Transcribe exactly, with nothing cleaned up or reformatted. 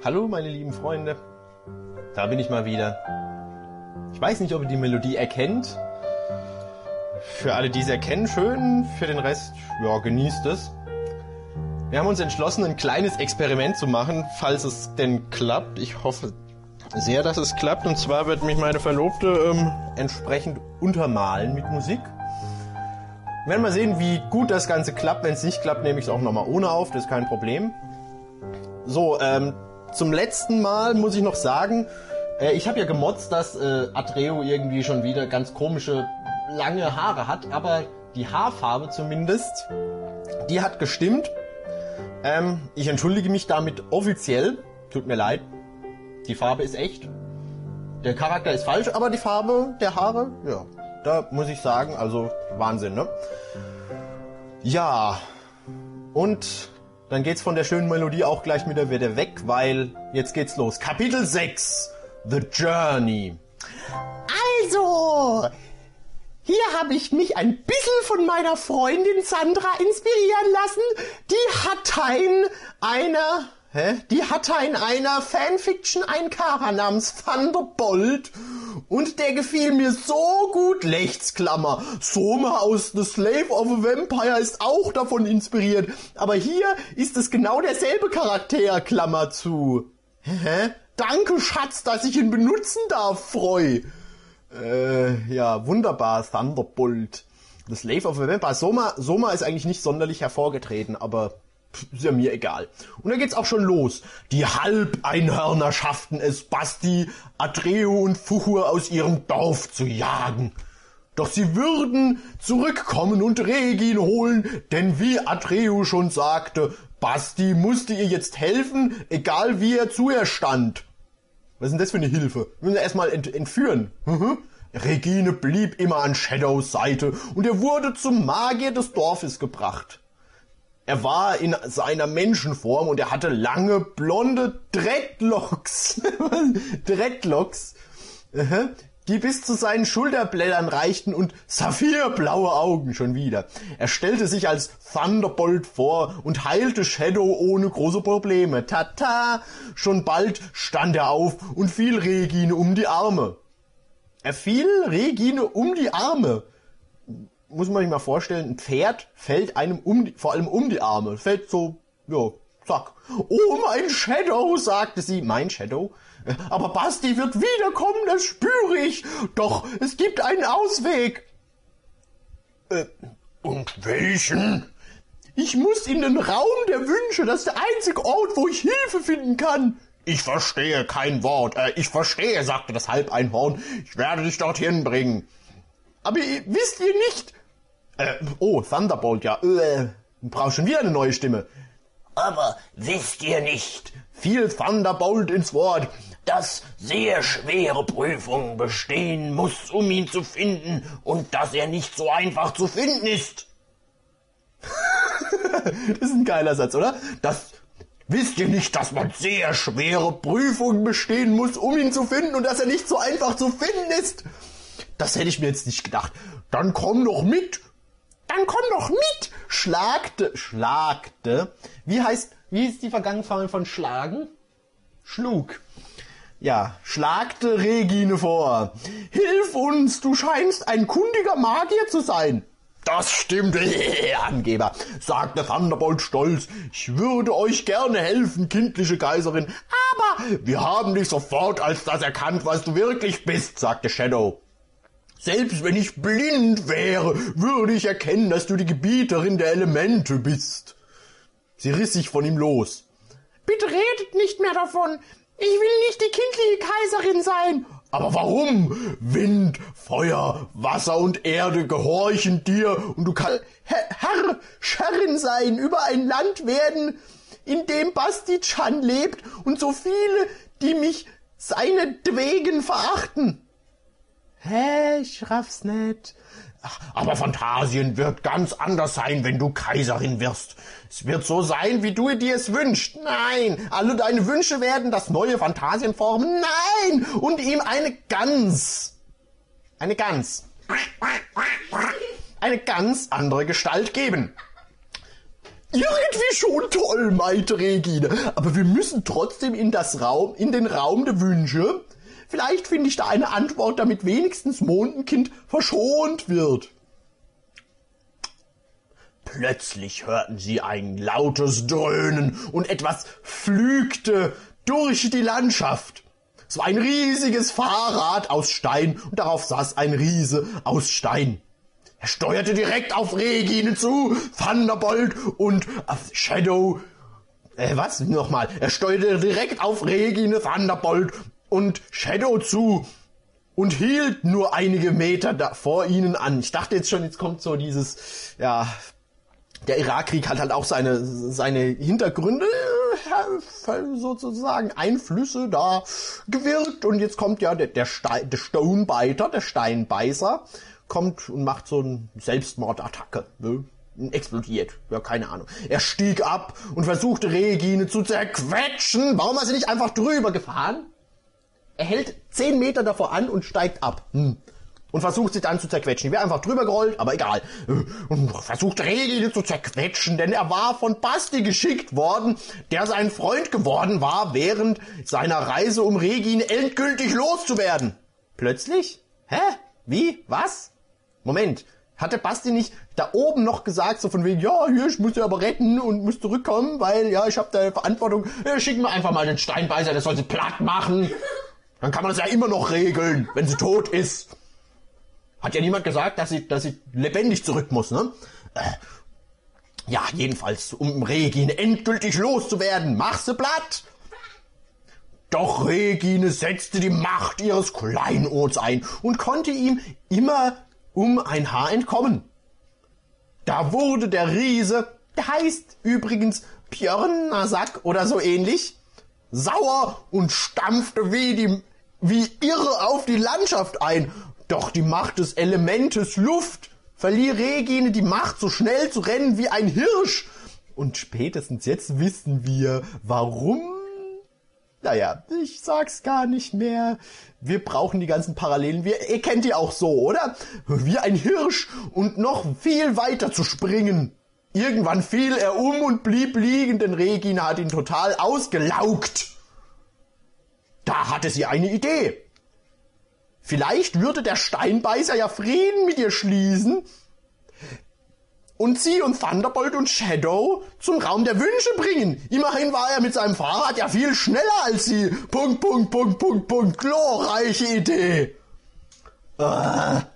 Hallo meine lieben Freunde, da bin ich mal wieder. Ich weiß nicht, ob ihr die Melodie erkennt. Für alle, die es erkennen, schön. Für den Rest, ja, genießt es. Wir haben uns entschlossen, ein kleines Experiment zu machen, falls es denn klappt. Ich hoffe sehr, dass es klappt. Und zwar wird mich meine Verlobte ähm, entsprechend untermalen mit Musik. Wir werden mal sehen, wie gut das Ganze klappt. Wenn es nicht klappt, nehme ich es auch nochmal ohne auf. Das ist kein Problem. So, ähm, zum letzten Mal muss ich noch sagen, äh, ich habe ja gemotzt, dass äh, Atreo irgendwie schon wieder ganz komische, lange Haare hat. Aber die Haarfarbe zumindest, die hat gestimmt. Ähm, ich entschuldige mich damit offiziell. Tut mir leid. Die Farbe ist echt. Der Charakter ist falsch, aber die Farbe der Haare, ja, da muss ich sagen, also Wahnsinn, ne? Ja, und dann geht's von der schönen Melodie auch gleich wieder wieder weg, weil jetzt geht's los. Kapitel sechs, The Journey. Also, hier habe ich mich ein bisschen von meiner Freundin Sandra inspirieren lassen. Die hat ein einer... Hä? Die hatte in einer Fanfiction einen Charakter namens Thunderbolt und der gefiel mir so gut, Lechtsklammer. Soma aus The Slave of a Vampire ist auch davon inspiriert, aber hier ist es genau derselbe Charakter, Klammer zu. Hä? Danke, Schatz, dass ich ihn benutzen darf, Freu. Äh, ja, wunderbar, Thunderbolt. The Slave of a Vampire. Soma, Soma ist eigentlich nicht sonderlich hervorgetreten, aber... ist ja mir egal. Und dann geht's auch schon los. Die Halbeinhörner schafften es, Basti, Atreo und Fuchur aus ihrem Dorf zu jagen. Doch sie würden zurückkommen und Regin holen, denn wie Atreo schon sagte, Basti musste ihr jetzt helfen, egal wie er zu ihr stand. Was ist denn das für eine Hilfe? Wir müssen erstmal ent entführen. Mhm. Regine blieb immer an Shadows Seite und er wurde zum Magier des Dorfes gebracht. Er war in seiner Menschenform und er hatte lange, blonde Dreadlocks, Dreadlocks, die bis zu seinen Schulterblättern reichten und saphirblaue Augen schon wieder. Er stellte sich als Thunderbolt vor und heilte Shadow ohne große Probleme. Tata! Schon bald stand er auf und fiel Regine um die Arme. Er fiel Regine um die Arme. Muss man sich mal vorstellen, ein Pferd fällt einem um die, vor allem um die Arme. Fällt so, ja, zack. Oh, mein Shadow, sagte sie. Mein Shadow? Aber Basti wird wiederkommen, das spüre ich. Doch, es gibt einen Ausweg. Äh, und welchen? Ich muss in den Raum der Wünsche. Das ist der einzige Ort, wo ich Hilfe finden kann. Ich verstehe kein Wort. Äh, ich verstehe, sagte das Halbeinhorn. Ich werde dich dorthin bringen. Aber ihr, wisst ihr nicht... Äh, oh, Thunderbolt, ja. Äh, du brauchst schon wieder eine neue Stimme. Aber wisst ihr nicht, fiel Thunderbolt ins Wort, dass sehr schwere Prüfungen bestehen muss, um ihn zu finden und dass er nicht so einfach zu finden ist? Das ist ein geiler Satz, oder? Das... Wisst ihr nicht, dass man sehr schwere Prüfungen bestehen muss, um ihn zu finden und dass er nicht so einfach zu finden ist? Das hätte ich mir jetzt nicht gedacht. Dann komm doch mit. Dann komm doch mit. Schlagte, schlagte. Wie heißt, wie ist die Vergangenheit von schlagen? Schlug. Ja, schlagte Regine vor. Hilf uns, du scheinst ein kundiger Magier zu sein. Das stimmt, Angeber, sagte Thunderbolt stolz. Ich würde euch gerne helfen, kindliche Kaiserin. Aber wir haben dich sofort als das erkannt, was du wirklich bist, sagte Shadow. Selbst wenn ich blind wäre, würde ich erkennen, dass du die Gebieterin der Elemente bist. Sie riss sich von ihm los. Bitte redet nicht mehr davon. Ich will nicht die kindliche Kaiserin sein. Aber warum? Wind, Feuer, Wasser und Erde gehorchen dir und du kannst Herr, Herr, Herrin sein, über ein Land werden, in dem Basti-chan lebt und so viele, die mich seinetwegen verachten. Hä, ich raff's nicht. Ach, aber Phantasien wird ganz anders sein, wenn du Kaiserin wirst. Es wird so sein, wie du dir es wünschst. Nein, alle deine Wünsche werden das neue Phantasien formen. Nein, und ihm eine Gans. Eine Gans. Eine ganz andere Gestalt geben. irgendwie schon toll, meinte Regine. Aber wir müssen trotzdem in das Raum, in den Raum der Wünsche. Vielleicht finde ich da eine Antwort, damit wenigstens Mondenkind verschont wird. Plötzlich hörten sie ein lautes Dröhnen und etwas flügte durch die Landschaft. Es war ein riesiges Fahrrad aus Stein und darauf saß ein Riese aus Stein. Er steuerte direkt auf Regine zu, Thunderbolt und Shadow. Äh, was? Nochmal. Er steuerte direkt auf Regine, Thunderbolt und Shadow zu und hielt nur einige Meter da vor ihnen an. Ich dachte jetzt schon, jetzt kommt so dieses, ja, der Irakkrieg hat halt auch seine, seine Hintergründe, sozusagen Einflüsse da gewirkt. Und jetzt kommt ja der, der, Stein, der Stonebiter, der Steinbeißer, kommt und macht so eine Selbstmordattacke. Ne? Explodiert, ja, keine Ahnung. Er stieg ab und versuchte Regine zu zerquetschen. Warum ist er nicht einfach drüber gefahren? Er hält zehn Meter davor an und steigt ab. Hm. Und versucht sie dann zu zerquetschen. Die wäre einfach drüber gerollt, aber egal. Und versucht Regine zu zerquetschen, denn er war von Basti geschickt worden, der sein Freund geworden war, während seiner Reise, um Regine endgültig loszuwerden. Plötzlich? Hä? Wie? Was? Moment. Hatte Basti nicht da oben noch gesagt, so von wegen, ja, hier, ich muss dir aber retten und muss zurückkommen, weil, ja, ich habe da Verantwortung. Ja, schicken wir einfach mal den Steinbeißer, der soll sie platt machen. Dann kann man das ja immer noch regeln, wenn sie tot ist. Hat ja niemand gesagt, dass sie, dass sie lebendig zurück muss, ne? Äh, ja, jedenfalls, um Regine endgültig loszuwerden, mach sie platt. Doch Regine setzte die Macht ihres Kleinods ein und konnte ihm immer um ein Haar entkommen. Da wurde der Riese, der heißt übrigens Björn Nasak oder so ähnlich, sauer und stampfte wie die, wie irre auf die Landschaft ein. Doch die Macht des Elementes Luft verlieh Regine die Macht, so schnell zu rennen wie ein Hirsch. Und spätestens jetzt wissen wir, warum. Naja, ich sag's gar nicht mehr. Wir brauchen die ganzen Parallelen. Wir, ihr kennt die auch so, oder? Wie ein Hirsch und noch viel weiter zu springen. Irgendwann fiel er um und blieb liegen, denn Regine hat ihn total ausgelaugt. Da hatte sie eine Idee. Vielleicht würde der Steinbeißer ja Frieden mit ihr schließen und sie und Thunderbolt und Shadow zum Raum der Wünsche bringen. Immerhin war er mit seinem Fahrrad ja viel schneller als sie. Punkt, Punkt, Punkt, Punkt, Punkt. Glorreiche Idee. Ah.